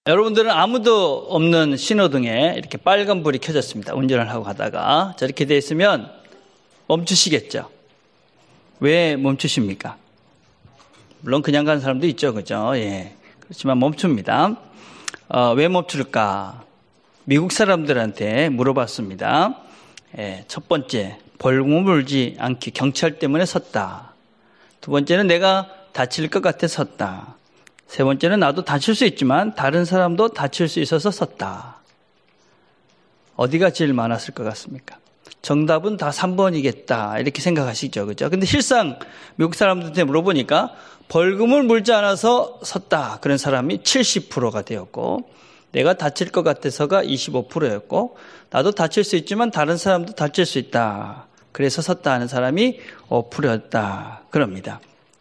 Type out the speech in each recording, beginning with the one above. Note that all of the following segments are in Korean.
여러분들은 아무도 없는 신호등에 이렇게 빨간불이 켜졌습니다. 운전을 하고 가다가 저렇게 돼 있으면 멈추시겠죠? 왜 멈추십니까? 물론 그냥 가는 사람도 있죠, 그죠? 예. 그렇지만 멈춥니다. 왜 멈출까? 미국 사람들한테 물어봤습니다. 예, 첫 번째, 벌금을 물지 않게 경찰 때문에 섰다. 두 번째는 내가 다칠 것 같아 섰다. 세 번째는 나도 다칠 수 있지만 다른 사람도 다칠 수 있어서 섰다. 어디가 제일 많았을 것 같습니까? 정답은 다 3번이겠다 이렇게 생각하시죠, 그죠? 근데 실상 미국 사람들한테 물어보니까 벌금을 물지 않아서 섰다 그런 사람이 70%가 되었고, 내가 다칠 것 같아서가 25%였고, 나도 다칠 수 있지만 다른 사람도 다칠 수 있다 그래서 섰다 하는 사람이 5%였다 그럽니다.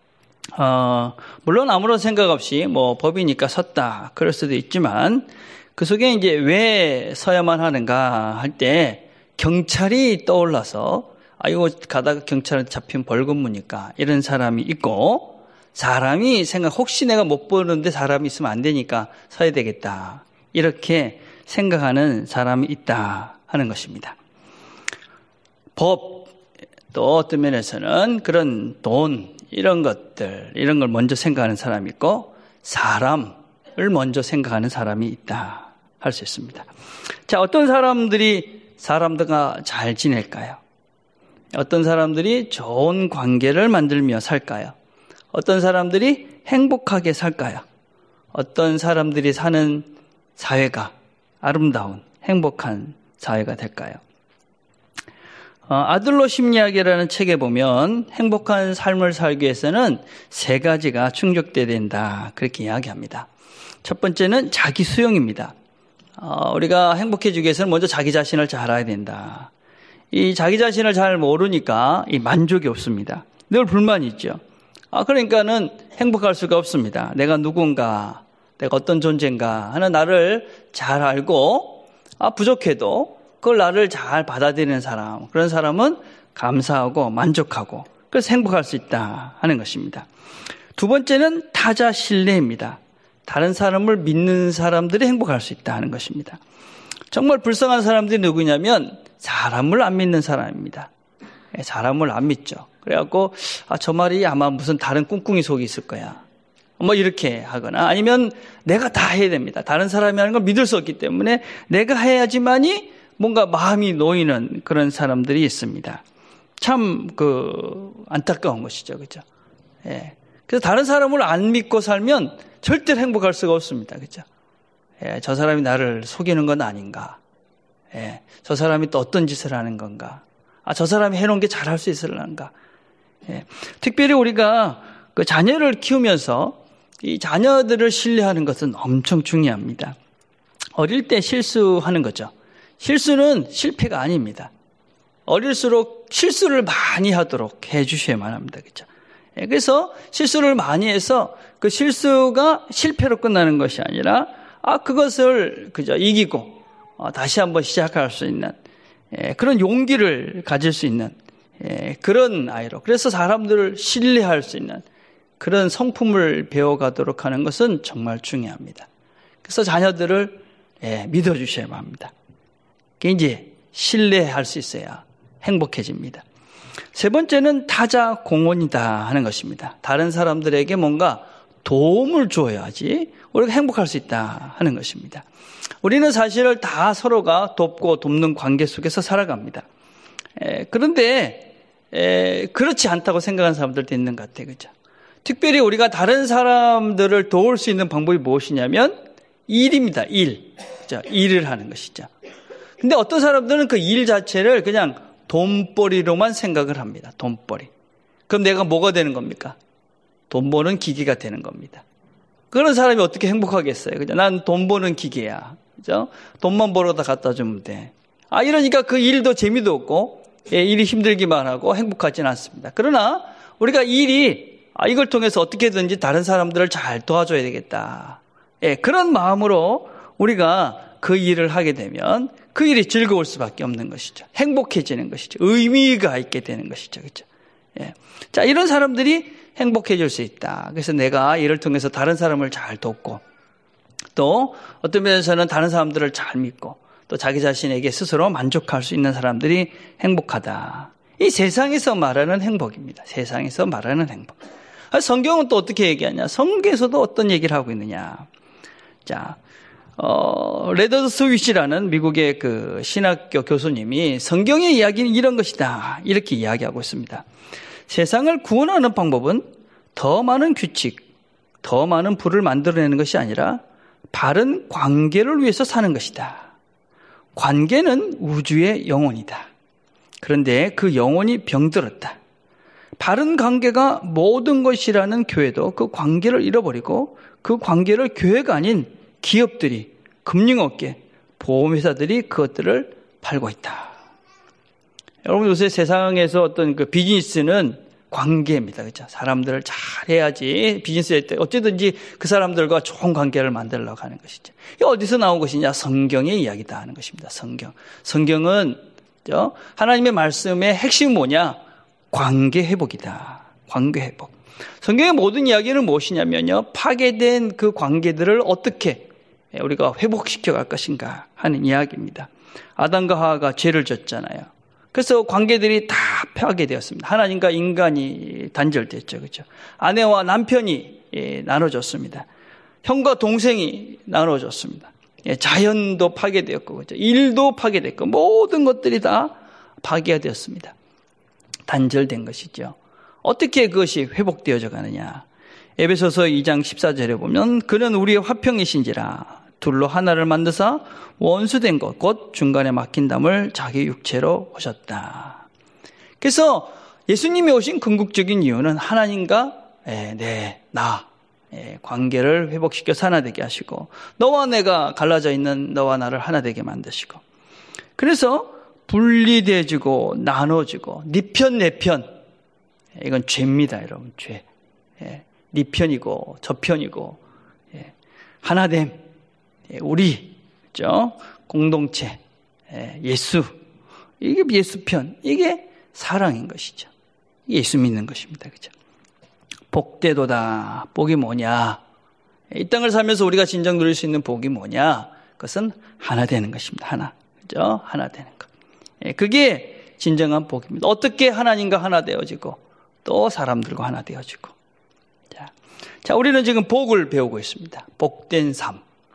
물론 아무런 생각 없이 법이니까 섰다 그럴 수도 있지만, 그 속에 이제 왜 서야만 하는가 할 때 경찰이 떠올라서 이거 가다가 경찰한테 잡히면 벌금 무니까 이런 사람이 있고, 사람이 혹시 내가 못 보는데 사람이 있으면 안 되니까 서야 되겠다 이렇게 생각하는 사람이 있다 하는 것입니다. 법 또 어떤 면에서는 그런 돈 이런 걸 먼저 생각하는 사람이 있고, 사람을 먼저 생각하는 사람이 있다 할 수 있습니다. 자, 어떤 사람들이 사람들과 잘 지낼까요? 어떤 사람들이 좋은 관계를 만들며 살까요? 어떤 사람들이 행복하게 살까요? 어떤 사람들이 사는 사회가 아름다운 행복한 사회가 될까요? 아들러 심리학이라는 책에 보면 행복한 삶을 살기 위해서는 3가지가 충족돼야 된다 그렇게 이야기합니다. 첫 번째는 자기 수용입니다. 우리가 행복해지기 위해서는 먼저 자기 자신을 잘 알아야 된다. 이 자기 자신을 잘 모르니까 이 만족이 없습니다. 늘 불만이 있죠. 그러니까는 행복할 수가 없습니다. 내가 누군가, 내가 어떤 존재인가 하는 나를 잘 알고, 부족해도 그걸 나를 잘 받아들이는 사람, 그런 사람은 감사하고 만족하고 그래서 행복할 수 있다 하는 것입니다. 두 번째는 타자 신뢰입니다. 다른 사람을 믿는 사람들이 행복할 수 있다 하는 것입니다. 정말 불쌍한 사람들이 누구냐면 사람을 안 믿는 사람입니다. 사람을 안 믿죠. 그래갖고 저 말이 아마 무슨 다른 꿍꿍이 속에 있을 거야, 이렇게 하거나, 아니면 내가 다 해야 됩니다. 다른 사람이 하는 걸 믿을 수 없기 때문에 내가 해야지만이 뭔가 마음이 놓이는 그런 사람들이 있습니다. 참 안타까운 것이죠, 그죠? 예. 그래서 다른 사람을 안 믿고 살면 절대 행복할 수가 없습니다, 그죠? 예. 저 사람이 나를 속이는 건 아닌가? 예. 저 사람이 또 어떤 짓을 하는 건가? 저 사람이 해놓은 게 잘할 수 있을런가? 예. 특별히 우리가 그 자녀를 키우면서 이 자녀들을 신뢰하는 것은 엄청 중요합니다. 어릴 때 실수하는 거죠. 실수는 실패가 아닙니다. 어릴수록 실수를 많이 하도록 해주셔야만 합니다. 그렇죠? 그래서 실수를 많이 해서 그 실수가 실패로 끝나는 것이 아니라 그것을 그저 이기고 다시 한번 시작할 수 있는 그런 용기를 가질 수 있는 그런 아이로, 그래서 사람들을 신뢰할 수 있는 그런 성품을 배워가도록 하는 것은 정말 중요합니다. 그래서 자녀들을 믿어주셔야만 합니다. 이제 신뢰할 수 있어야 행복해집니다. 세 번째는 타자 공헌이다 하는 것입니다. 다른 사람들에게 뭔가 도움을 줘야지 우리가 행복할 수 있다 하는 것입니다. 우리는 사실 다 서로가 돕고 돕는 관계 속에서 살아갑니다. 그런데 그렇지 않다고 생각하는 사람들도 있는 것 같아요, 그죠? 특별히 우리가 다른 사람들을 도울 수 있는 방법이 무엇이냐면 일입니다. 그죠? 일을 하는 것이죠. 근데 어떤 사람들은 그 일 자체를 그냥 돈벌이로만 생각을 합니다. 돈벌이. 그럼 내가 뭐가 되는 겁니까? 돈 버는 기계가 되는 겁니다. 그런 사람이 어떻게 행복하겠어요? 그죠? 난 돈 버는 기계야. 그죠? 돈만 벌어다 갖다 주면 돼. 이러니까 그 일도 재미도 없고, 일이 힘들기만 하고 행복하지는 않습니다. 그러나 우리가 이걸 통해서 어떻게든지 다른 사람들을 잘 도와줘야 되겠다. 그런 마음으로 우리가 그 일을 하게 되면 그 일이 즐거울 수밖에 없는 것이죠. 행복해지는 것이죠. 의미가 있게 되는 것이죠. 그렇죠? 자, 이런 사람들이 행복해질 수 있다. 그래서 내가 이를 통해서 다른 사람을 잘 돕고 또 어떤 면에서는 다른 사람들을 잘 믿고 또 자기 자신에게 스스로 만족할 수 있는 사람들이 행복하다. 이 세상에서 말하는 행복입니다. 세상에서 말하는 행복. 성경은 또 어떻게 얘기하냐? 성경에서도 어떤 얘기를 하고 있느냐? 자, 레더 스위시라는 미국의 그 신학교 교수님이 성경의 이야기는 이런 것이다. 이렇게 이야기하고 있습니다. 세상을 구원하는 방법은 더 많은 규칙, 더 많은 부를 만들어내는 것이 아니라 바른 관계를 위해서 사는 것이다. 관계는 우주의 영혼이다. 그런데 그 영혼이 병들었다. 바른 관계가 모든 것이라는 교회도 그 관계를 잃어버리고 그 관계를 교회가 아닌 기업들이, 금융업계, 보험회사들이 그것들을 팔고 있다. 여러분 요새 세상에서 어떤 그 비즈니스는 관계입니다. 그렇죠? 사람들을 잘 해야지 비즈니스 할 때 어쨌든지 그 사람들과 좋은 관계를 만들려고 하는 것이죠. 이게 어디서 나온 것이냐? 성경의 이야기다 하는 것입니다. 성경은 하나님의 말씀의 핵심이 뭐냐? 관계 회복이다. 관계 회복. 성경의 모든 이야기는 무엇이냐면요. 파괴된 그 관계들을 어떻게 우리가 회복시켜 갈 것인가 하는 이야기입니다. 아담과 하와가 죄를 졌잖아요. 그래서 관계들이 다 파괴되었습니다. 하나님과 인간이 단절됐죠. 그렇죠? 아내와 남편이 나눠졌습니다. 형과 동생이 나눠졌습니다. 자연도 파괴되었고, 그렇죠? 일도 파괴됐고, 모든 것들이 다 파괴가 되었습니다. 단절된 것이죠. 어떻게 그것이 회복되어져 가느냐? 에베소서 2장 14절에 보면 그는 우리의 화평이신지라 둘로 하나를 만드사 원수된 것 곧 중간에 막힌 담을 자기 육체로 오셨다. 그래서 예수님이 오신 궁극적인 이유는 하나님과 나 관계를 회복시켜서 하나 되게 하시고 너와 내가 갈라져 있는 너와 나를 하나 되게 만드시고 그래서 분리되어지고 나눠지고 네 편 내 편 이건 죄입니다. 여러분 죄. 네 편이고 저 편이고 하나됨 우리 그렇죠? 공동체 예수 이게 예수 편 이게 사랑인 것이죠. 예수 믿는 것입니다. 그렇죠? 복되도다. 복이 뭐냐? 이 땅을 살면서 우리가 진정 누릴 수 있는 복이 뭐냐? 그것은 하나 되는 것입니다. 하나. 그죠? 하나 되는 것. 그게 진정한 복입니다. 어떻게 하나님과 하나 되어지고 또 사람들과 하나 되어지고. 자, 우리는 지금 복을 배우고 있습니다. 복된 삶.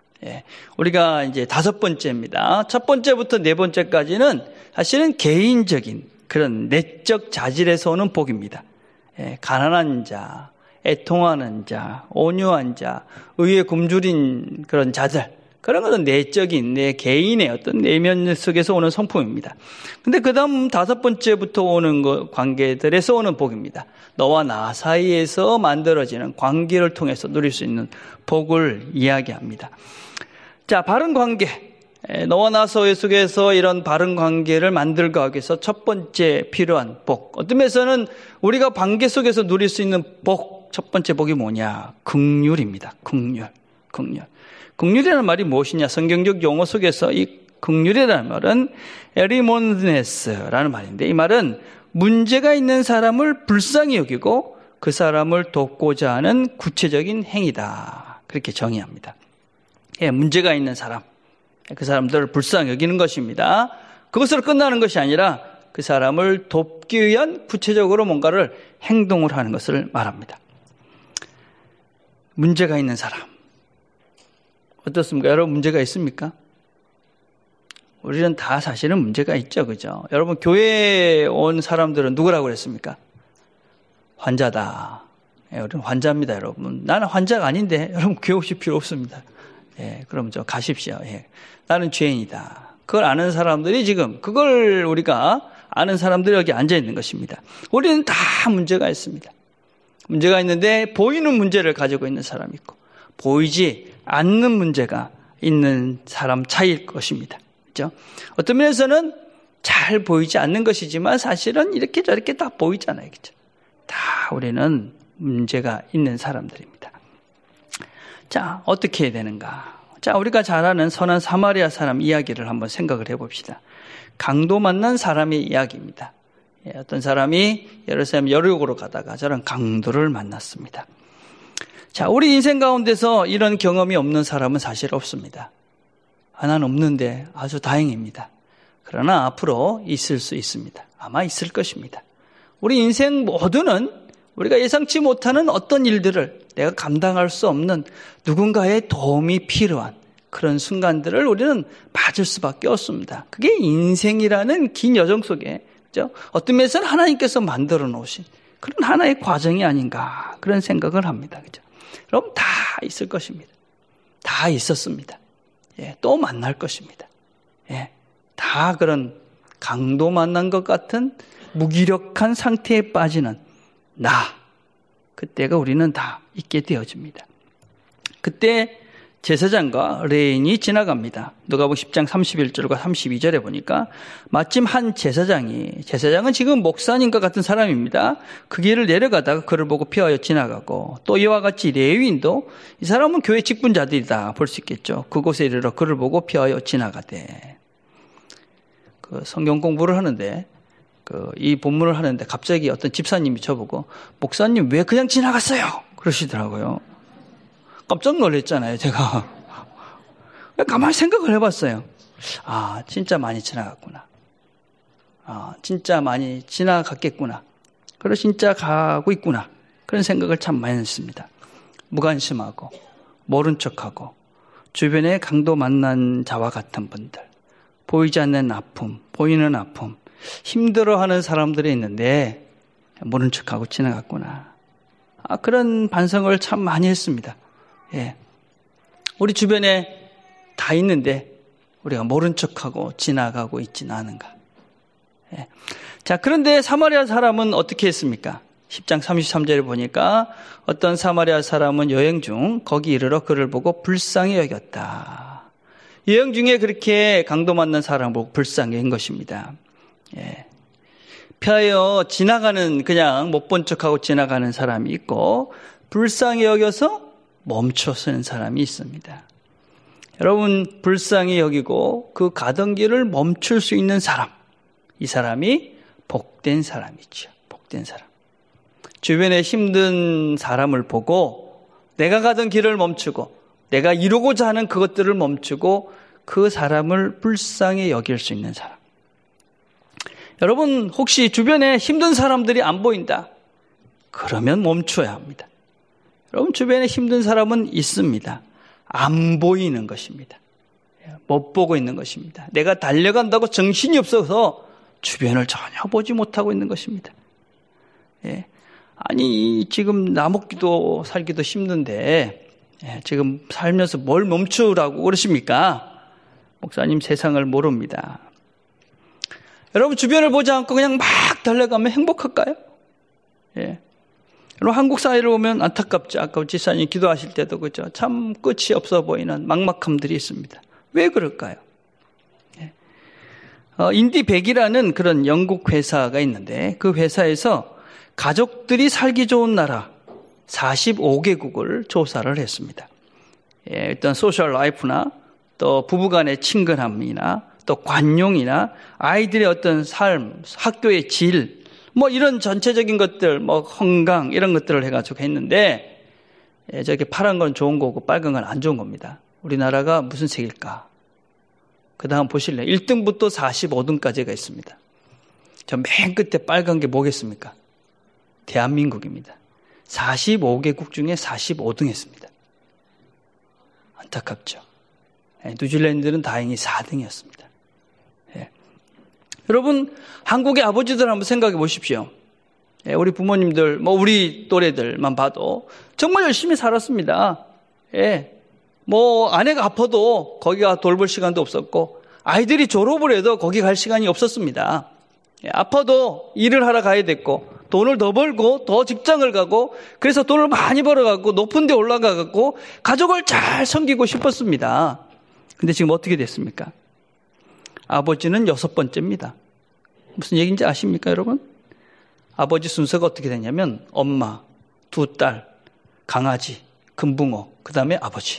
우리가 이제 5번째입니다. 첫 번째부터 4번째까지는 사실은 개인적인 그런 내적 자질에서 오는 복입니다. 가난한 자, 애통하는 자, 온유한 자, 의에 굶주린 그런 자들, 그런 것은 내적인 내 개인의 어떤 내면 속에서 오는 성품입니다. 근데 그 다음 5번째부터 오는 관계들에서 오는 복입니다. 너와 나 사이에서 만들어지는 관계를 통해서 누릴 수 있는 복을 이야기합니다. 자, 바른 관계. 너와 나 속에서 이런 바른 관계를 만들고 하기 위해서 첫 번째 필요한 복. 어떤 면에서는 우리가 관계 속에서 누릴 수 있는 복, 첫 번째 복이 뭐냐? 긍휼입니다. 긍휼. 긍휼이라는 말이 무엇이냐? 성경적 용어 속에서 이 긍휼이라는 말은 에리몬드네스라는 말인데 이 말은 문제가 있는 사람을 불쌍히 여기고 그 사람을 돕고자 하는 구체적인 행위다. 그렇게 정의합니다. 문제가 있는 사람. 그 사람들을 불쌍히 여기는 것입니다. 그것으로 끝나는 것이 아니라 그 사람을 돕기 위한 구체적으로 뭔가를 행동을 하는 것을 말합니다. 문제가 있는 사람. 어떻습니까? 여러분 문제가 있습니까? 우리는 다 사실은 문제가 있죠. 그죠? 여러분 교회에 온 사람들은 누구라고 그랬습니까? 환자다. 우리는 환자입니다. 여러분. 나는 환자가 아닌데 여러분 교회 오실 필요 없습니다. 그럼 가십시오. 나는 죄인이다. 그걸 아는 사람들이 지금 그걸 우리가 아는 사람들이 여기 앉아 있는 것입니다. 우리는 다 문제가 있습니다. 문제가 있는데 보이는 문제를 가지고 있는 사람이 있고 보이지 않는 문제가 있는 사람 차이일 것입니다. 그렇죠? 어떤 면에서는 잘 보이지 않는 것이지만 사실은 이렇게 저렇게 다 보이잖아요. 그렇죠? 다 우리는 문제가 있는 사람들입니다. 자, 어떻게 해야 되는가? 자, 우리가 잘 아는 선한 사마리아 사람 이야기를 한번 생각을 해봅시다. 강도 만난 사람의 이야기입니다. 어떤 사람이 예루살렘 여리고로 가다가 저런 강도를 만났습니다. 자, 우리 인생 가운데서 이런 경험이 없는 사람은 사실 없습니다. 나는 없는데 아주 다행입니다. 그러나 앞으로 있을 수 있습니다. 아마 있을 것입니다. 우리 인생 모두는 우리가 예상치 못하는 어떤 일들을 내가 감당할 수 없는 누군가의 도움이 필요한 그런 순간들을 우리는 맞을 수밖에 없습니다. 그게 인생이라는 긴 여정 속에, 그죠? 어떤 면에서는 하나님께서 만들어 놓으신 그런 하나의 과정이 아닌가 그런 생각을 합니다. 그죠? 여러분 다 있을 것입니다. 다 있었습니다. 예, 또 만날 것입니다. 예, 다 그런 강도 만난 것 같은 무기력한 상태에 빠지는 그때가 우리는 다 있게 되어집니다. 그때 제사장과 레인이 지나갑니다. 누가복음 10장 31절과 32절에 보니까 마침 한 제사장은 지금 목사님과 같은 사람입니다. 그 길을 내려가다가 그를 보고 피하여 지나가고 또 이와 같이 레위인도 이 사람은 교회 직분자들이다 볼 수 있겠죠. 그곳에 이르러 그를 보고 피하여 지나가되 그 성경 공부를 하는데 이 본문을 하는데 갑자기 어떤 집사님이 저보고 목사님 왜 그냥 지나갔어요? 그러시더라고요. 깜짝 놀랐잖아요, 제가. 가만히 생각을 해봤어요. 진짜 많이 지나갔구나. 진짜 많이 지나갔겠구나. 그리고 진짜 가고 있구나. 그런 생각을 참 많이 했습니다. 무관심하고, 모른 척하고, 주변에 강도 만난 자와 같은 분들, 보이지 않는 아픔, 보이는 아픔, 힘들어하는 사람들이 있는데, 모른 척하고 지나갔구나. 그런 반성을 참 많이 했습니다. 예. 우리 주변에 다 있는데 우리가 모른 척하고 지나가고 있지는 않은가. 예. 자, 그런데 사마리아 사람은 어떻게 했습니까? 10장 33절에 보니까 어떤 사마리아 사람은 여행 중 거기 이르러 그를 보고 불쌍히 여겼다. 여행 중에 그렇게 강도 만난 사람을 보고 불쌍히 여긴 것입니다. 예. 피하여 지나가는 그냥 못 본 척하고 지나가는 사람이 있고 불쌍히 여겨서 멈춰서는 사람이 있습니다. 여러분 불쌍히 여기고 그 가던 길을 멈출 수 있는 사람, 이 사람이 복된 사람이죠. 복된 사람. 주변에 힘든 사람을 보고 내가 가던 길을 멈추고 내가 이루고자 하는 그것들을 멈추고 그 사람을 불쌍히 여길 수 있는 사람. 여러분 혹시 주변에 힘든 사람들이 안 보인다? 그러면 멈춰야 합니다. 여러분 주변에 힘든 사람은 있습니다. 안 보이는 것입니다. 못 보고 있는 것입니다. 내가 달려간다고 정신이 없어서 주변을 전혀 보지 못하고 있는 것입니다. 예. 아니 지금 나 먹기도 살기도 힘든데 지금 살면서 뭘 멈추라고 그러십니까? 목사님 세상을 모릅니다. 여러분 주변을 보지 않고 그냥 막 달려가면 행복할까요? 예. 여러분 한국 사회를 보면 안타깝죠. 아까 지사님 기도하실 때도 그죠. 참 끝이 없어 보이는 막막함들이 있습니다. 왜 그럴까요? 예. 인디백이라는 그런 영국 회사가 있는데 그 회사에서 가족들이 살기 좋은 나라 45개국을 조사를 했습니다. 예, 일단 소셜 라이프나 또 부부간의 친근함이나 또 관용이나 아이들의 어떤 삶, 학교의 질, 뭐 이런 전체적인 것들, 뭐 건강 이런 것들을 해가지고 했는데 저렇게 파란 건 좋은 거고 빨간 건 안 좋은 겁니다. 우리나라가 무슨 색일까? 그 다음 보실래요? 1등부터 45등까지가 있습니다. 저 맨 끝에 빨간 게 뭐겠습니까? 대한민국입니다. 45개국 중에 45등 했습니다. 안타깝죠. 뉴질랜드는 다행히 4등이었습니다. 여러분 한국의 아버지들 한번 생각해 보십시오. 우리 부모님들, 뭐 우리 또래들만 봐도 정말 열심히 살았습니다. 뭐 아내가 아파도 거기가 돌볼 시간도 없었고 아이들이 졸업을 해도 거기 갈 시간이 없었습니다. 아파도 일을 하러 가야 됐고 돈을 더 벌고 더 직장을 가고 그래서 돈을 많이 벌어갖고 높은 데 올라가갖고 가족을 잘 섬기고 싶었습니다. 근데 지금 어떻게 됐습니까? 아버지는 6번째입니다. 무슨 얘기인지 아십니까, 여러분? 아버지 순서가 어떻게 되냐면 엄마, 2딸, 강아지, 금붕어, 그 다음에 아버지.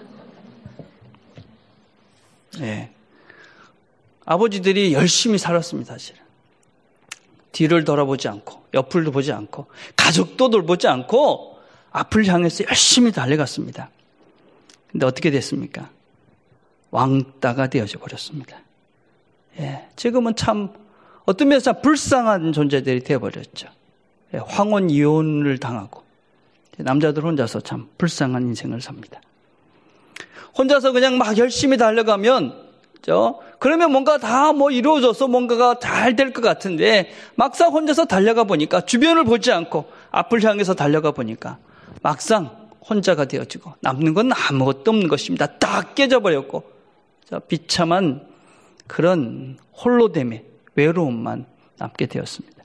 예. 아버지들이 열심히 살았습니다, 사실은. 뒤를 돌아보지 않고, 옆을 보지 않고, 가족도 돌보지 않고, 앞을 향해서 열심히 달려갔습니다. 근데 어떻게 됐습니까? 왕따가 되어져 버렸습니다. 지금은 참 어떤 면에서 참 불쌍한 존재들이 되어버렸죠. 황혼 이혼을 당하고 남자들 혼자서 참 불쌍한 인생을 삽니다. 혼자서 그냥 막 열심히 달려가면 그러면 뭔가 다 이루어져서 뭔가가 잘 될 것 같은데 막상 혼자서 달려가 보니까 주변을 보지 않고 앞을 향해서 달려가 보니까 막상 혼자가 되어지고 남는 건 아무것도 없는 것입니다. 딱 깨져버렸고 비참한 그런 홀로됨의 외로움만 남게 되었습니다.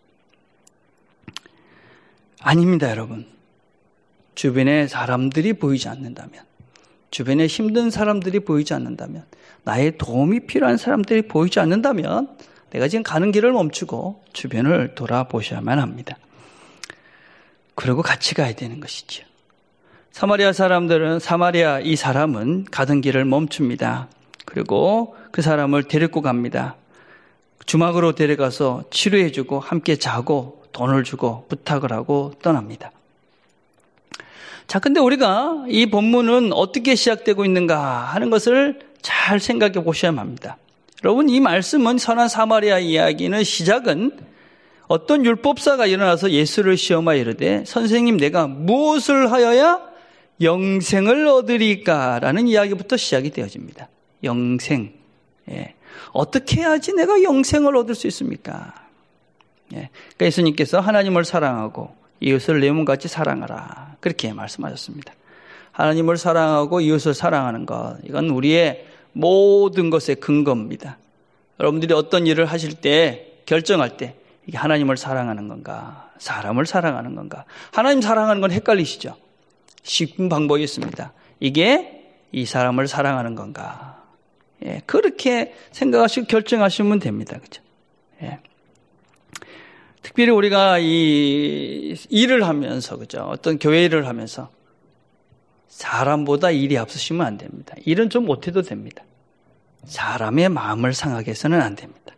아닙니다, 여러분. 주변에 사람들이 보이지 않는다면, 주변에 힘든 사람들이 보이지 않는다면, 나의 도움이 필요한 사람들이 보이지 않는다면 내가 지금 가는 길을 멈추고 주변을 돌아보셔야만 합니다. 그리고 같이 가야 되는 것이죠. 사마리아 이 사람은 가던 길을 멈춥니다. 그리고 그 사람을 데리고 갑니다. 주막으로 데려가서 치료해주고 함께 자고 돈을 주고 부탁을 하고 떠납니다. 자, 근데 우리가 이 본문은 어떻게 시작되고 있는가 하는 것을 잘 생각해 보셔야 합니다. 여러분, 이 말씀은 선한 사마리아 이야기는 시작은 어떤 율법사가 일어나서 예수를 시험하여 이르되 선생님 내가 무엇을 하여야 영생을 얻으리까? 라는 이야기부터 시작이 되어집니다. 영생. 어떻게 해야지 내가 영생을 얻을 수 있습니까? 그러니까 예수님께서 하나님을 사랑하고 이웃을 내 몸같이 사랑하라. 그렇게 말씀하셨습니다. 하나님을 사랑하고 이웃을 사랑하는 것, 이건 우리의 모든 것의 근거입니다. 여러분들이 어떤 일을 하실 때, 결정할 때 이게 하나님을 사랑하는 건가, 사람을 사랑하는 건가. 하나님 사랑하는 건 헷갈리시죠? 쉽은 방법이 있습니다. 이게 이 사람을 사랑하는 건가. 그렇게 생각하시고 결정하시면 됩니다. 그죠? 특별히 우리가 이 일을 하면서, 그죠? 어떤 교회 일을 하면서 사람보다 일이 앞서시면 안 됩니다. 일은 좀 못해도 됩니다. 사람의 마음을 상하게 해서는 안 됩니다.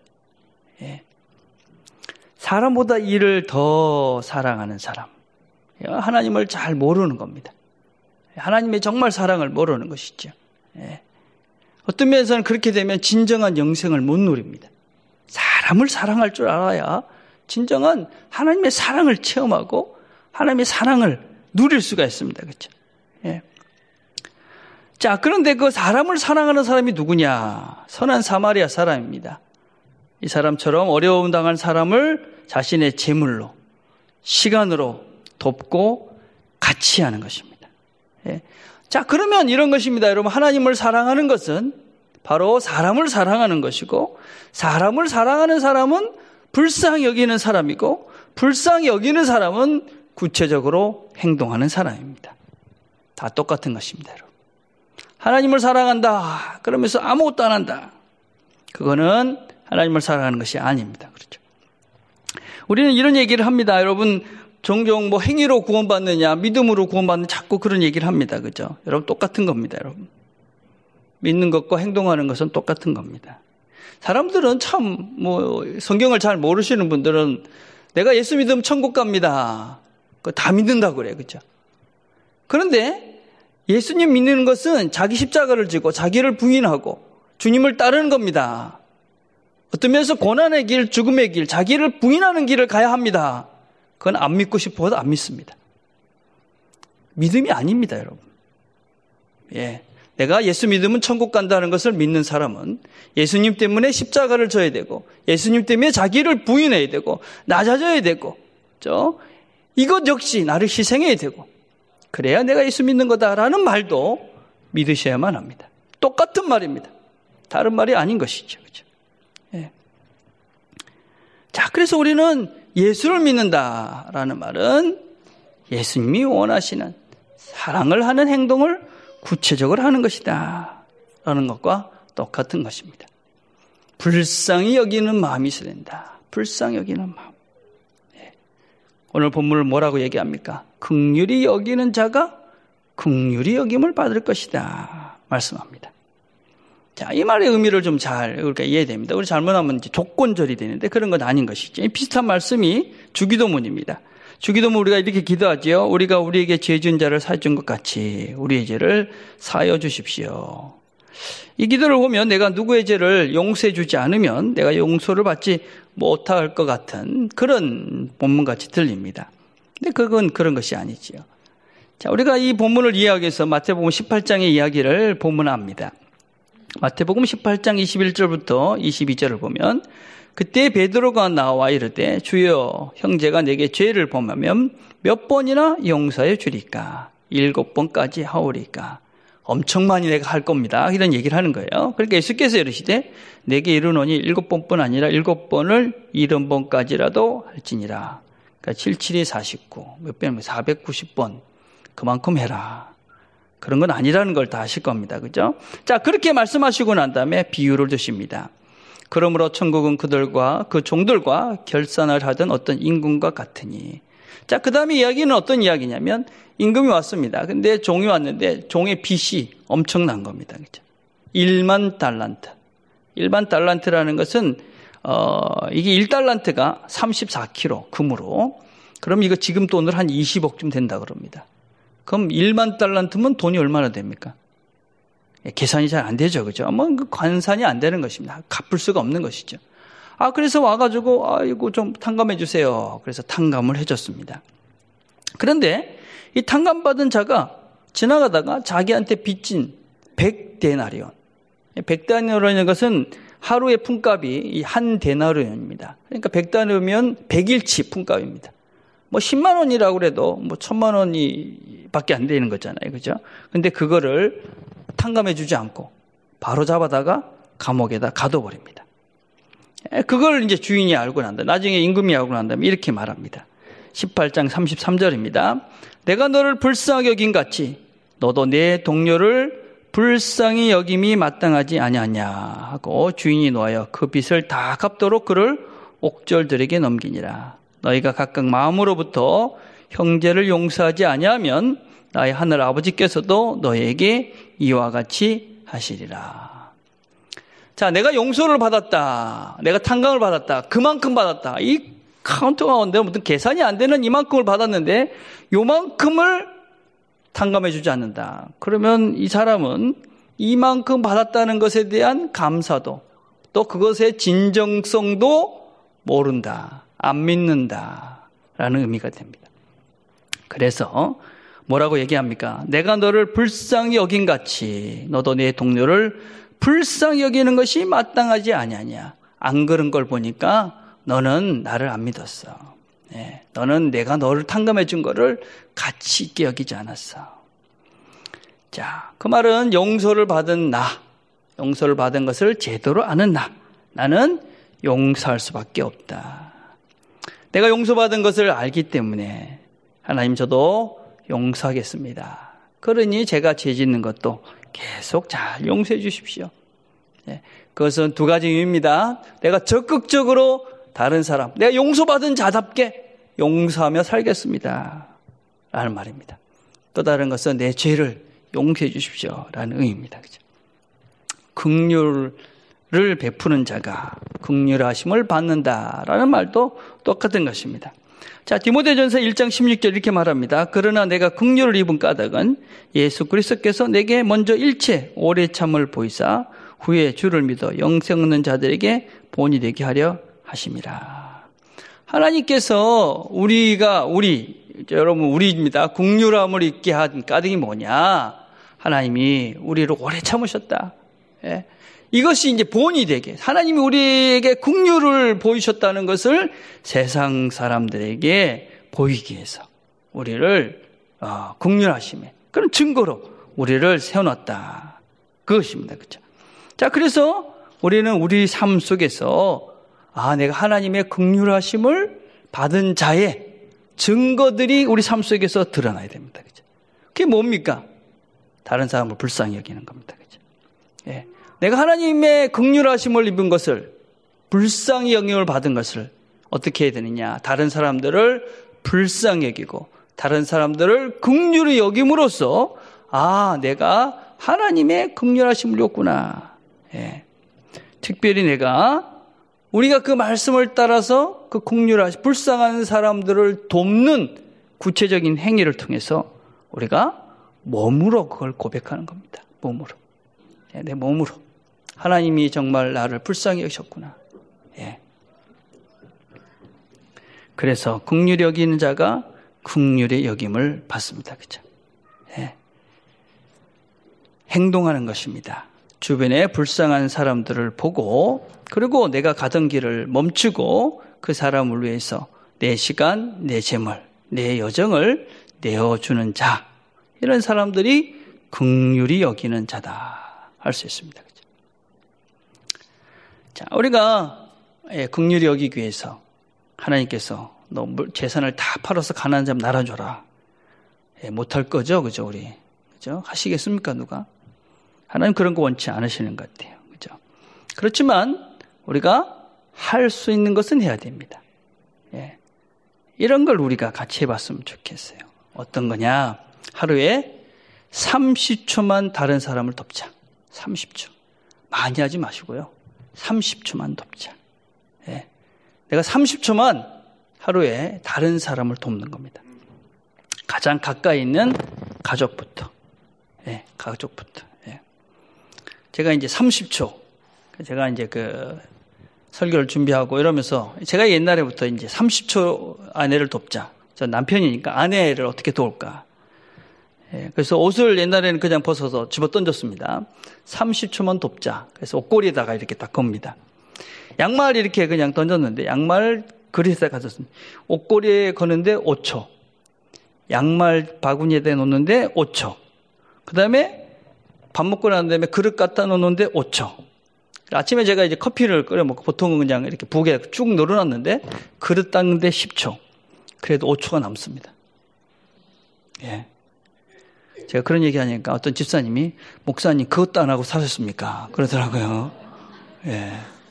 사람보다 일을 더 사랑하는 사람. 하나님을 잘 모르는 겁니다. 하나님의 정말 사랑을 모르는 것이죠. 어떤 면에서는 그렇게 되면 진정한 영생을 못 누립니다. 사람을 사랑할 줄 알아야 진정한 하나님의 사랑을 체험하고 하나님의 사랑을 누릴 수가 있습니다. 그렇죠? 자, 그런데 그 사람을 사랑하는 사람이 누구냐? 선한 사마리아 사람입니다. 이 사람처럼 어려움 당한 사람을 자신의 재물로, 시간으로 돕고 같이 하는 것입니다. 자, 그러면 이런 것입니다. 여러분, 하나님을 사랑하는 것은 바로 사람을 사랑하는 것이고, 사람을 사랑하는 사람은 불쌍히 여기는 사람이고, 불쌍히 여기는 사람은 구체적으로 행동하는 사람입니다. 다 똑같은 것입니다, 여러분. 하나님을 사랑한다 그러면서 아무것도 안 한다. 그거는 하나님을 사랑하는 것이 아닙니다. 그렇죠? 우리는 이런 얘기를 합니다. 여러분, 종종 행위로 구원받느냐, 믿음으로 구원받느냐, 자꾸 그런 얘기를 합니다. 그죠? 여러분, 똑같은 겁니다, 여러분. 믿는 것과 행동하는 것은 똑같은 겁니다. 사람들은 참, 성경을 잘 모르시는 분들은 내가 예수 믿으면 천국 갑니다. 그거 다 믿는다고 그래요. 그죠? 그런데 예수님 믿는 것은 자기 십자가를 지고 자기를 부인하고 주님을 따르는 겁니다. 어떤 면에서 고난의 길, 죽음의 길, 자기를 부인하는 길을 가야 합니다. 그건 안 믿고 싶어도 안 믿습니다. 믿음이 아닙니다, 여러분. 내가 예수 믿으면 천국 간다는 것을 믿는 사람은 예수님 때문에 십자가를 져야 되고, 예수님 때문에 자기를 부인해야 되고, 낮아져야 되고, 이것 역시 나를 희생해야 되고, 그래야 내가 예수 믿는 거다라는 말도 믿으셔야만 합니다. 똑같은 말입니다. 다른 말이 아닌 것이죠. 그렇죠? 자, 그래서 우리는 예수를 믿는다라는 말은 예수님이 원하시는 사랑을 하는 행동을 구체적으로 하는 것이다 라는 것과 똑같은 것입니다. 불쌍히 여기는 마음이 있어야 된다. 불쌍히 여기는 마음. 오늘 본문을 뭐라고 얘기합니까? 긍휼히 여기는 자가 긍휼히 여김을 받을 것이다 말씀합니다. 자, 이 말의 의미를 좀 잘 우리가 이해됩니다. 우리 잘못하면 이제 조건절이 되는데 그런 건 아닌 것이죠. 비슷한 말씀이 주기도문입니다. 주기도문 우리가 이렇게 기도하지요. 우리가 우리에게 죄 지은 자를 사해 준 것 같이 우리의 죄를 사하여 주십시오. 이 기도를 보면 내가 누구의 죄를 용서해 주지 않으면 내가 용서를 받지 못할 것 같은 그런 본문같이 들립니다. 근데 그건 그런 것이 아니지요. 자, 우리가 이 본문을 이해하기 위해서 마태복음 18장의 이야기를 본문합니다. 마태복음 18장 21절부터 22절을 보면 그때 베드로가 나와 이르되 주여 형제가 내게 죄를 범하면 몇 번이나 용서해 주리까? 7번까지 하오리까? 엄청 많이 내가 할 겁니다. 이런 얘기를 하는 거예요. 그러니까 예수께서 이르시되 내게 이르노니 7번뿐 아니라 7번을 70번까지라도 할지니라. 그러니까 77이 49, 몇 배는 490번 그만큼 해라. 그런 건 아니라는 걸 다 아실 겁니다. 그죠? 자, 그렇게 말씀하시고 난 다음에 비유를 주십니다. 그러므로 천국은 그들과 그 종들과 결산을 하던 어떤 임금과 같으니. 자, 그 다음에 이야기는 어떤 이야기냐면 임금이 왔습니다. 근데 종이 왔는데 종의 빚이 엄청난 겁니다. 그죠? 1만 달란트. 1만 달란트라는 것은 이게 1달란트가 34kg 금으로. 그럼 이거 지금 돈으로 한 20억쯤 된다 그럽니다. 그럼 1만 달란트면 돈이 얼마나 됩니까? 계산이 잘 안 되죠. 그죠? 관산이 안 되는 것입니다. 갚을 수가 없는 것이죠. 그래서 와가지고, 이거 좀 탕감해 주세요. 그래서 탕감을 해줬습니다. 그런데 이 탕감받은 자가 지나가다가 자기한테 빚진 100데나리온. 100데나리온인 것은 하루의 품값이 한 데나리온입니다. 그러니까 100데나리온이면 100일치 품값입니다. 10만 원이라고 그래도 1000만 원이 밖에 안 되는 거잖아요. 그죠? 근데 그거를 탕감해 주지 않고 바로 잡아다가 감옥에다 가둬버립니다. 그걸 이제 주인이 알고 난다. 나중에 임금이 알고 난 다음에 이렇게 말합니다. 18장 33절입니다. 내가 너를 불쌍히 여긴 같이 너도 내 동료를 불쌍히 여김이 마땅하지 아니하냐 하고 주인이 놓아여 그 빚을 다 갚도록 그를 옥졸들에게 넘기니라. 너희가 각각 마음으로부터 형제를 용서하지 아니하면 나의 하늘 아버지께서도 너희에게 이와 같이 하시리라. 자, 내가 용서를 받았다. 내가 탕감을 받았다. 그만큼 받았다. 이 카운트 가운데 무슨 계산이 안 되는 이만큼을 받았는데 요만큼을 탕감해 주지 않는다. 그러면 이 사람은 이만큼 받았다는 것에 대한 감사도 또 그것의 진정성도 모른다. 안 믿는다라는 의미가 됩니다. 그래서 뭐라고 얘기합니까? 내가 너를 불쌍히 여긴 같이 너도 내 동료를 불쌍히 여기는 것이 마땅하지 아니하냐. 안 그런 걸 보니까 너는 나를 안 믿었어. 너는 내가 너를 탕감해 준 거를 가치 있게 여기지 않았어. 자, 그 말은 용서를 받은 나, 용서를 받은 것을 제대로 아는 나는 용서할 수밖에 없다. 내가 용서받은 것을 알기 때문에 하나님 저도 용서하겠습니다. 그러니 제가 죄 짓는 것도 계속 잘 용서해 주십시오. 그것은 두 가지 의미입니다. 내가 적극적으로 다른 사람, 내가 용서받은 자답게 용서하며 살겠습니다. 라는 말입니다. 또 다른 것은 내 죄를 용서해 주십시오. 라는 의미입니다. 그죠? 긍휼을 베푸는 자가 긍휼하심을 받는다라는 말도 똑같은 것입니다. 자, 디모데전서 1장 16절 이렇게 말합니다. 그러나 내가 긍휼을 입은 까닭은 예수 그리스도께서 내게 먼저 일체 오래 참을 보이사 후에 주를 믿어 영생 얻는 자들에게 본이 되게 하려 하심이라. 하나님께서 여러분 우리입니다. 긍휼함을 입게 한 까닭이 뭐냐? 하나님이 우리를 오래 참으셨다. 이것이 이제 본이 되게 하나님이 우리에게 긍휼을 보이셨다는 것을 세상 사람들에게 보이기 위해서 우리를 긍휼하심에 그런 증거로 우리를 세워놨다. 그것입니다. 그렇죠? 자, 그래서 우리는 우리 삶 속에서 내가 하나님의 긍휼하심을 받은 자의 증거들이 우리 삶 속에서 드러나야 됩니다. 그렇죠? 그게 뭡니까? 다른 사람을 불쌍히 여기는 겁니다. 그렇죠? 내가 하나님의 긍휼하심을 입은 것을 불쌍히 여김을 받은 것을 어떻게 해야 되느냐? 다른 사람들을 불쌍히 여기고 다른 사람들을 긍휼히 여김으로써 내가 하나님의 긍휼하심을 입었구나. 특별히 우리가 그 말씀을 따라서 그 긍휼하심, 불쌍한 사람들을 돕는 구체적인 행위를 통해서 우리가 몸으로 그걸 고백하는 겁니다. 몸으로. 예, 내 몸으로. 하나님이 정말 나를 불쌍히 여기셨구나. 예. 그래서 긍휼히 여기는 자가 긍휼의 여김을 받습니다. 그죠? 예. 행동하는 것입니다. 주변에 불쌍한 사람들을 보고 그리고 내가 가던 길을 멈추고 그 사람을 위해서 내 시간, 내 재물, 내 여정을 내어주는 자, 이런 사람들이 긍휼히 여기는 자다 할 수 있습니다. 그죠? 자, 우리가 긍휼히 여기기 위해서 하나님께서 너 재산을 다 팔아서 가난한 사람 나눠줘라. 못할 거죠, 그죠, 우리? 그죠? 하시겠습니까, 누가? 하나님 그런 거 원치 않으시는 것 같아요. 그죠? 그렇지만 우리가 할 수 있는 것은 해야 됩니다. 예. 이런 걸 우리가 같이 해봤으면 좋겠어요. 어떤 거냐? 하루에 30초만 다른 사람을 돕자. 30초. 많이 하지 마시고요. 30초만 돕자. 예. 내가 30초만 하루에 다른 사람을 돕는 겁니다. 가장 가까이 있는 가족부터. 예, 가족부터. 예. 제가 이제 30초. 제가 이제 설교를 준비하고 이러면서 제가 옛날에부터 이제 30초 아내를 돕자. 저 남편이니까 아내를 어떻게 도울까. 예, 그래서 옷을 옛날에는 그냥 벗어서 집어 던졌습니다. 30초만 돕자. 그래서 옷걸이에다가 이렇게 딱 겁니다. 양말 이렇게 그냥 던졌는데 양말 그릇에 가졌습니다. 옷걸이에 거는데 5초. 양말 바구니에다 놓는데 5초. 그 다음에 밥 먹고 난 다음에 그릇 갖다 놓는데 5초. 아침에 제가 이제 커피를 끓여 먹고 보통은 그냥 이렇게 북에 쭉 늘어놨는데 그릇 닦는데 10초. 그래도 5초가 남습니다. 예. 제가 그런 얘기 하니까 어떤 집사님이 목사님 그것도 안 하고 사셨습니까? 그러더라고요. 예.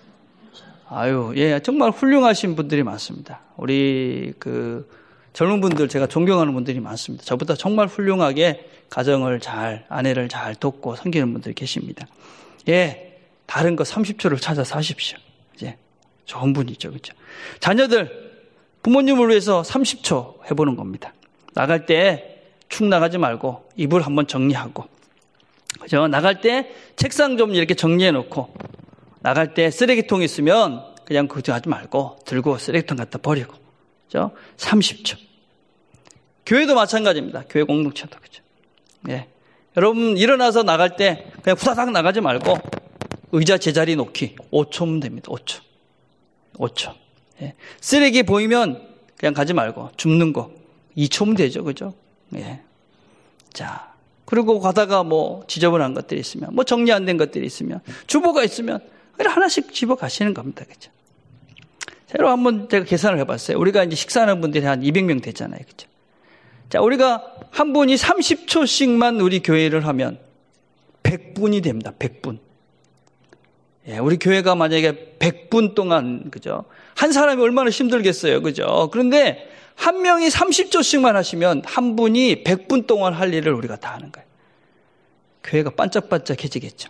아유, 예, 정말 훌륭하신 분들이 많습니다. 우리 젊은 분들 제가 존경하는 분들이 많습니다. 저보다 정말 훌륭하게 가정을 잘, 아내를 잘 돕고 섬기는 분들이 계십니다. 예. 다른 거 30초를 찾아서 하십시오. 이제 좋은 분이죠. 그렇죠? 자녀들, 부모님을 위해서 30초 해보는 겁니다. 나갈 때 축 나가지 말고 이불 한번 정리하고, 그죠? 나갈 때 책상 좀 이렇게 정리해 놓고, 나갈 때 쓰레기통 있으면 그냥 그거 하지 말고 들고 쓰레기통 갖다 버리고, 그죠? 30초. 교회도 마찬가지입니다. 교회 공동체도 그죠? 예. 여러분 일어나서 나갈 때 그냥 후다닥 나가지 말고 의자 제자리 놓기 5초면 됩니다. 5초. 5초. 예. 쓰레기 보이면 그냥 가지 말고 줍는 거 2초면 되죠. 그죠? 예. 자, 그리고 가다가 뭐 지저분한 것들이 있으면, 뭐 정리 안 된 것들이 있으면, 주보가 있으면 하나씩 집어 가시는 겁니다. 그죠? 새로 한번 제가 계산을 해봤어요. 우리가 이제 식사하는 분들이 한 200명 됐잖아요. 그죠? 자, 우리가 한 분이 30초씩만 우리 교회를 하면 100분이 됩니다. 100분. 예, 우리 교회가 만약에 100분 동안, 그죠? 한 사람이 얼마나 힘들겠어요. 그죠? 그런데 한 명이 30초씩만 하시면 한 분이 100분 동안 할 일을 우리가 다 하는 거예요. 교회가 반짝반짝해지겠죠.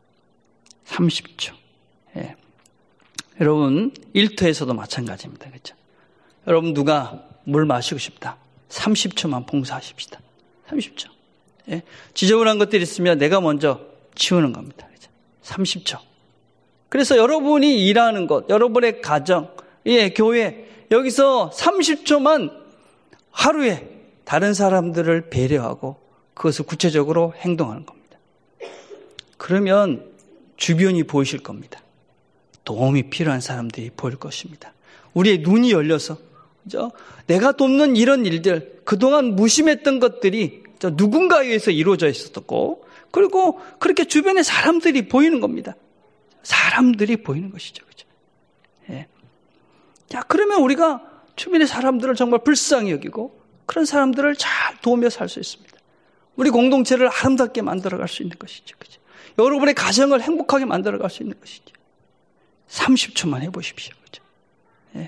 30초. 예. 여러분, 일터에서도 마찬가지입니다. 그죠? 여러분, 누가 물 마시고 싶다. 30초만 봉사하십시다. 30초. 예. 지저분한 것들이 있으면 내가 먼저 치우는 겁니다. 그죠? 30초. 그래서 여러분이 일하는 것, 여러분의 가정, 예, 교회, 여기서 30초만 하루에 다른 사람들을 배려하고 그것을 구체적으로 행동하는 겁니다. 그러면 주변이 보이실 겁니다. 도움이 필요한 사람들이 보일 것입니다. 우리의 눈이 열려서, 그죠? 내가 돕는 이런 일들, 그동안 무심했던 것들이 누군가에 의해서 이루어져 있었고, 그리고 그렇게 주변에 사람들이 보이는 겁니다. 사람들이 보이는 것이죠. 그죠? 예. 자, 그러면 우리가 주변의 사람들을 정말 불쌍히 여기고 그런 사람들을 잘 도우며 살 수 있습니다. 우리 공동체를 아름답게 만들어갈 수 있는 것이죠. 그죠? 여러분의 가정을 행복하게 만들어갈 수 있는 것이죠. 30초만 해보십시오. 그죠? 예.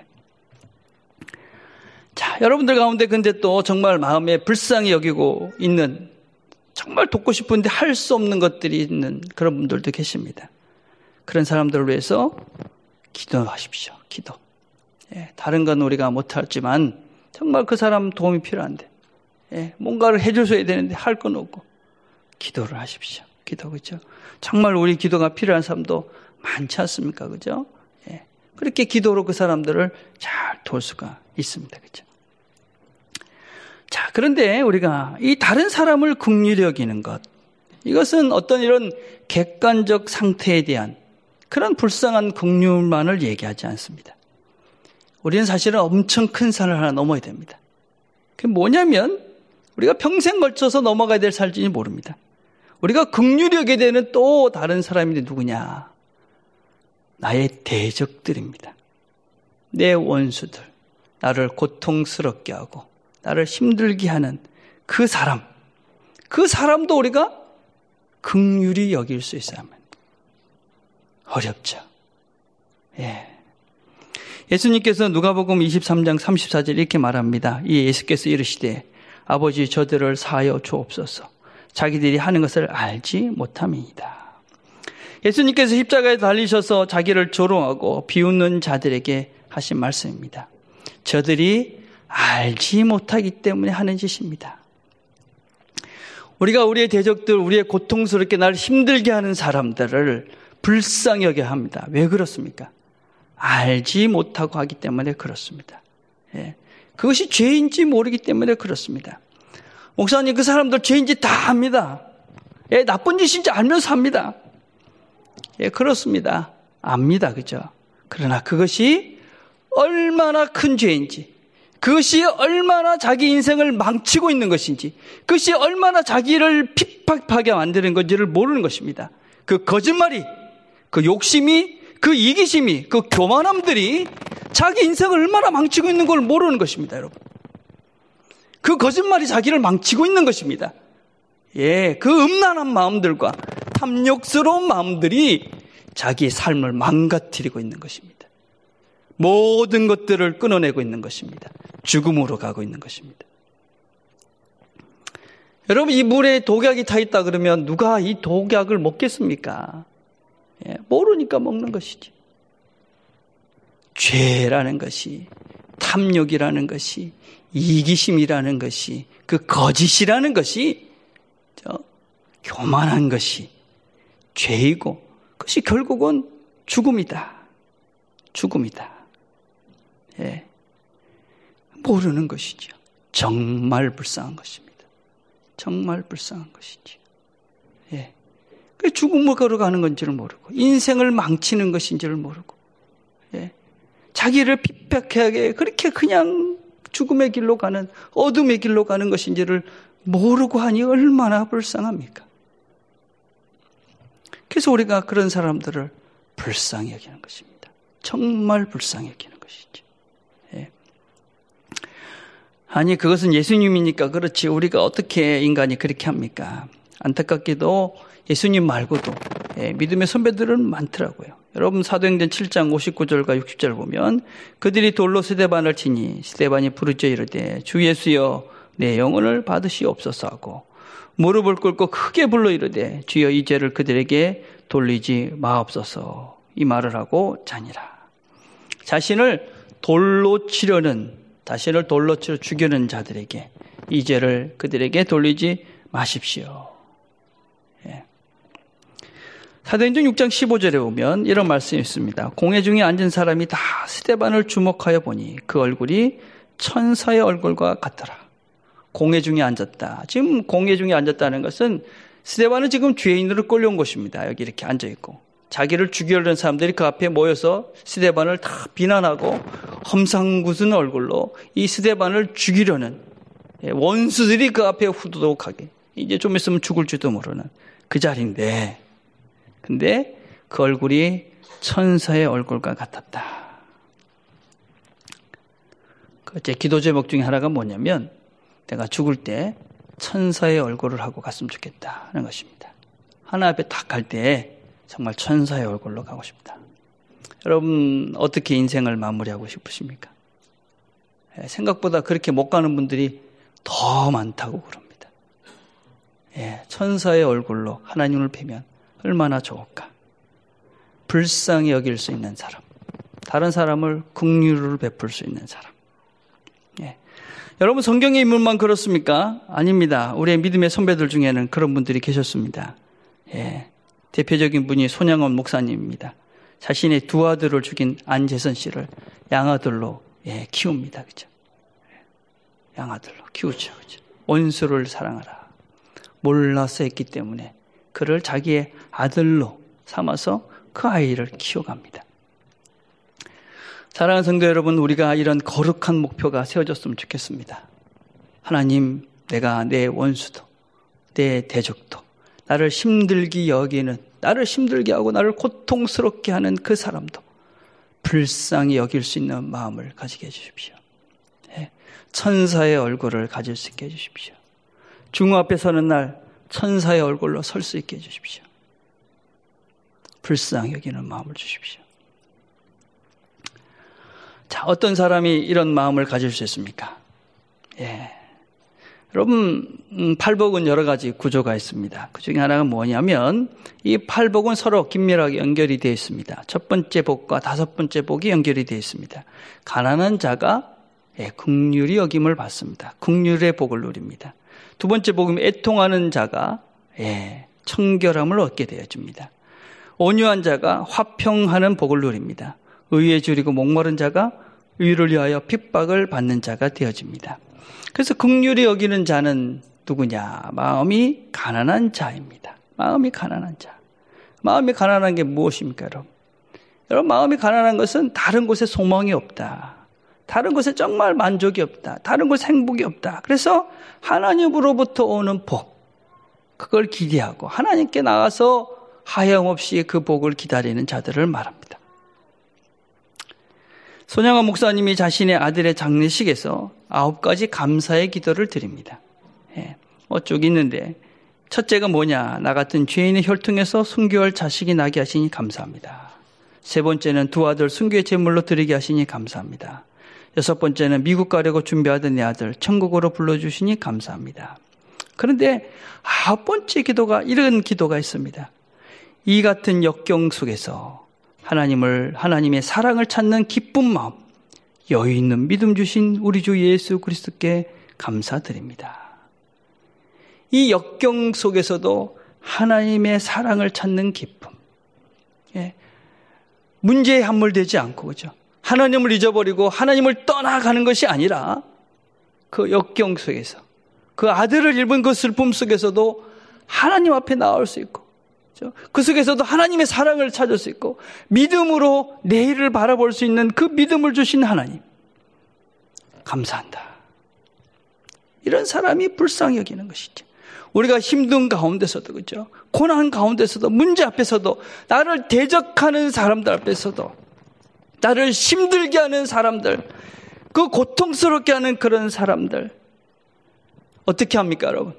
자, 여러분들 가운데 근데 또 정말 마음에 불쌍히 여기고 있는, 정말 돕고 싶은데 할 수 없는 것들이 있는 그런 분들도 계십니다. 그런 사람들을 위해서 기도하십시오. 기도. 다른 건 우리가 못하지만 정말 그 사람 도움이 필요한데 뭔가를 해줘야 되는데 할 건 없고 기도를 하십시오. 기도, 그죠? 정말 우리 기도가 필요한 사람도 많지 않습니까? 그죠? 그렇게 기도로 그 사람들을 잘 도울 수가 있습니다. 그죠? 자, 그런데 우리가 이 다른 사람을 긍휼히 여기는 것, 이것은 어떤 이런 객관적 상태에 대한 그런 불쌍한 긍휼만을 얘기하지 않습니다. 우리는 사실은 엄청 큰 산을 하나 넘어야 됩니다. 그게 뭐냐면 우리가 평생 걸쳐서 넘어가야 될 산인지 모릅니다. 우리가 긍휼히 여기게 되는 또 다른 사람이 누구냐? 나의 대적들입니다. 내 원수들, 나를 고통스럽게 하고 나를 힘들게 하는 그 사람도 우리가 긍휼히 여길 수 있어야 합니다. 어렵죠. 예수님께서 누가복음 23장 34절 이렇게 말합니다. 이 예수께서 이르시되 아버지 저들을 사하여 주옵소서. 자기들이 하는 것을 알지 못함이니이다. 예수님께서 십자가에 달리셔서 자기를 조롱하고 비웃는 자들에게 하신 말씀입니다. 저들이 알지 못하기 때문에 하는 짓입니다. 우리가 우리의 대적들, 우리의 고통스럽게 나를 힘들게 하는 사람들을 불쌍히 여겨야 합니다. 왜 그렇습니까? 알지 못하고 하기 때문에 그렇습니다. 그것이 죄인지 모르기 때문에 그렇습니다. 목사님, 그 사람들 죄인지 다 압니다. 나쁜 짓인지 알면서 합니다. 그렇습니다. 압니다. 그죠? 그러나 그것이 얼마나 큰 죄인지, 그것이 얼마나 자기 인생을 망치고 있는 것인지, 그것이 얼마나 자기를 핍박하게 만드는 건지를 모르는 것입니다. 그 거짓말이, 그 욕심이, 그 이기심이, 그 교만함들이 자기 인생을 얼마나 망치고 있는 걸 모르는 것입니다, 여러분. 그 거짓말이 자기를 망치고 있는 것입니다. 그 음란한 마음들과 탐욕스러운 마음들이 자기의 삶을 망가뜨리고 있는 것입니다. 모든 것들을 끊어내고 있는 것입니다. 죽음으로 가고 있는 것입니다. 여러분, 이 물에 독약이 타 있다 그러면 누가 이 독약을 먹겠습니까? 모르니까 먹는 것이지. 죄라는 것이, 탐욕이라는 것이, 이기심이라는 것이, 그 거짓이라는 것이, 교만한 것이 죄이고, 그것이 결국은 죽음이다. 죽음이다. 모르는 것이죠. 정말 불쌍한 것입니다. 정말 불쌍한 것이죠. 그 죽음을 걸어가는 건지를 모르고, 인생을 망치는 것인지를 모르고, 자기를 핍박하게 그렇게 그냥 죽음의 길로 가는, 어둠의 길로 가는 것인지를 모르고 하니 얼마나 불쌍합니까? 그래서 우리가 그런 사람들을 불쌍히 여기는 것입니다. 정말 불쌍히 여기는 것이죠. 아니, 그것은 예수님이니까 그렇지 우리가 어떻게 인간이 그렇게 합니까? 안타깝게도 예수님 말고도 믿음의 선배들은 많더라고요. 여러분, 사도행전 7장 59절과 60절 보면 그들이 돌로 스데반을 치니 스데반이 부르짖어 이르되 주 예수여 내 영혼을 받으시옵소서 하고 무릎을 꿇고 크게 불러 이르되 주여 이 죄를 그들에게 돌리지 마옵소서, 이 말을 하고 자니라. 자신을 돌로 치려 죽이는 자들에게 이 죄를 그들에게 돌리지 마십시오. 사도행전 6장 15절에 보면 이런 말씀이 있습니다. 공회 중에 앉은 사람이 다 스데반을 주목하여 보니 그 얼굴이 천사의 얼굴과 같더라. 공회 중에 앉았다. 지금 공회 중에 앉았다는 것은 스데반은 지금 죄인으로 끌려온 것입니다. 여기 이렇게 앉아있고 자기를 죽이려는 사람들이 그 앞에 모여서 스데반을 다 비난하고 험상궂은 얼굴로 이 스데반을 죽이려는 원수들이 그 앞에 후두둑하게 이제 좀 있으면 죽을지도 모르는 그 자리인데, 근데 그 얼굴이 천사의 얼굴과 같았다. 제 기도 제목 중에 하나가 뭐냐면 내가 죽을 때 천사의 얼굴을 하고 갔으면 좋겠다는 것입니다. 하나 앞에 딱 갈 때 정말 천사의 얼굴로 가고 싶다. 여러분, 어떻게 인생을 마무리하고 싶으십니까? 생각보다 그렇게 못 가는 분들이 더 많다고 그럽니다. 천사의 얼굴로 하나님을 뵈면 얼마나 좋을까. 불쌍히 여길 수 있는 사람, 다른 사람을 긍휼을 베풀 수 있는 사람. 예. 여러분 성경의 인물만 그렇습니까? 아닙니다. 우리의 믿음의 선배들 중에는 그런 분들이 계셨습니다. 예. 대표적인 분이 손양원 목사님입니다. 자신의 두 아들을 죽인 안재선 씨를 양아들로 키웁니다. 그죠? 양아들로 키우죠. 그죠? 원수를 사랑하라. 몰라서 했기 때문에 그를 자기의 아들로 삼아서 그 아이를 키워갑니다. 사랑하는 성도 여러분, 우리가 이런 거룩한 목표가 세워졌으면 좋겠습니다. 하나님, 내가 내 원수도, 내 대적도, 나를 힘들게 여기는, 나를 힘들게 하고 나를 고통스럽게 하는 그 사람도 불쌍히 여길 수 있는 마음을 가지게 해주십시오. 천사의 얼굴을 가질 수 있게 해주십시오. 중우 앞에 서는 날 천사의 얼굴로 설 수 있게 해주십시오. 불쌍히 여기는 마음을 주십시오. 자, 어떤 사람이 이런 마음을 가질 수 있습니까? 여러분, 팔복은 여러 가지 구조가 있습니다. 그 중에 하나가 뭐냐면 이 팔복은 서로 긴밀하게 연결이 되어 있습니다. 첫 번째 복과 다섯 번째 복이 연결이 되어 있습니다. 가난한 자가 긍휼히 여김을 받습니다. 긍휼의 복을 누립니다. 두 번째 복은 애통하는 자가 청결함을 얻게 되어줍니다. 온유한 자가 화평하는 복을 누립니다. 의에 줄이고 목마른 자가 의를 위하여 핍박을 받는 자가 되어집니다. 그래서 긍휼히 여기는 자는 누구냐? 마음이 가난한 자입니다. 마음이 가난한 자. 마음이 가난한 게 무엇입니까, 여러분? 여러분, 마음이 가난한 것은 다른 곳에 소망이 없다. 다른 곳에 정말 만족이 없다. 다른 곳에 행복이 없다. 그래서 하나님으로부터 오는 복, 그걸 기대하고 하나님께 나가서 하염없이 그 복을 기다리는 자들을 말합니다. 손양원 목사님이 자신의 아들의 장례식에서 9가지 감사의 기도를 드립니다. 쭉 있는데 첫째가 뭐냐? 나 같은 죄인의 혈통에서 순교할 자식이 나게 하시니 감사합니다. 세 번째는 두 아들 순교의 제물로 드리게 하시니 감사합니다. 여섯 번째는 미국 가려고 준비하던 내 아들 천국으로 불러주시니 감사합니다. 그런데 9번째 기도가 이런 기도가 있습니다. 이 같은 역경 속에서 하나님의 사랑을 찾는 기쁜 마음, 여유 있는 믿음 주신 우리 주 예수 그리스도께 감사드립니다. 이 역경 속에서도 하나님의 사랑을 찾는 기쁨, 문제에 함몰되지 않고, 그죠? 하나님을 잊어버리고 하나님을 떠나가는 것이 아니라 그 역경 속에서, 그 아들을 잃은 그 슬픔 속에서도 하나님 앞에 나올 수 있고, 그 속에서도 하나님의 사랑을 찾을 수 있고 믿음으로 내일을 바라볼 수 있는 그 믿음을 주신 하나님, 감사한다. 이런 사람이 불쌍히 여기는 것이죠. 우리가 힘든 가운데서도, 그죠? 고난 가운데서도, 문제 앞에서도, 나를 대적하는 사람들 앞에서도, 나를 힘들게 하는 사람들, 그 고통스럽게 하는 그런 사람들 어떻게 합니까, 여러분?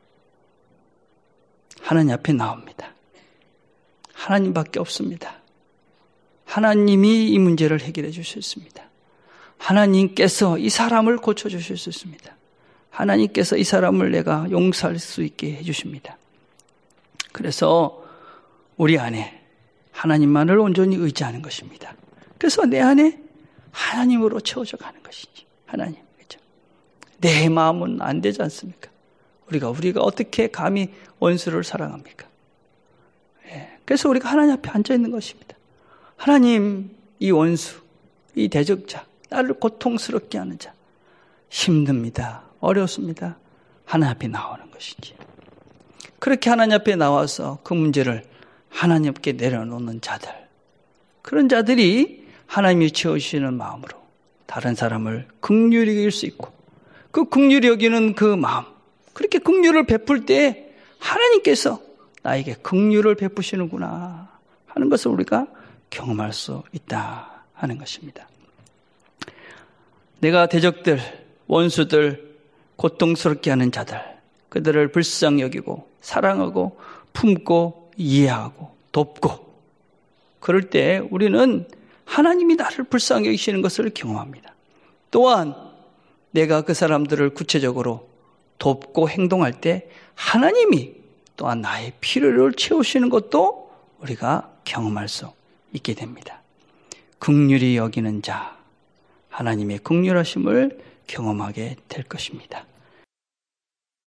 하나님 앞에 나옵니다. 하나님밖에 없습니다. 하나님이 이 문제를 해결해 주실 수 있습니다. 하나님께서 이 사람을 고쳐주실 수 있습니다. 하나님께서 이 사람을 내가 용서할 수 있게 해주십니다. 그래서 우리 안에 하나님만을 온전히 의지하는 것입니다. 그래서 내 안에 하나님으로 채워져 가는 것이지. 하나님, 그렇죠? 내 마음은 안 되지 않습니까? 우리가 어떻게 감히 원수를 사랑합니까? 그래서 우리가 하나님 앞에 앉아 있는 것입니다. 하나님, 이 원수, 이 대적자, 나를 고통스럽게 하는 자, 힘듭니다. 어렵습니다. 하나님 앞에 나오는 것이지. 그렇게 하나님 앞에 나와서 그 문제를 하나님께 내려놓는 자들, 그런 자들이 하나님이 채우시는 마음으로 다른 사람을 긍휼히 여길 수 있고, 그 긍휼히 여기는 그 마음, 그렇게 긍휼을 베풀 때 하나님께서 나에게 긍휼을 베푸시는구나 하는 것을 우리가 경험할 수 있다 하는 것입니다. 내가 대적들, 원수들, 고통스럽게 하는 자들, 그들을 불쌍히 여기고 사랑하고 품고 이해하고 돕고, 그럴 때 우리는 하나님이 나를 불쌍히 여기시는 것을 경험합니다. 또한 내가 그 사람들을 구체적으로 돕고 행동할 때 하나님이 또한 나의 필요를 채우시는 것도 우리가 경험할 수 있게 됩니다. 긍휼히 여기는 자, 하나님의 긍휼하심을 경험하게 될 것입니다.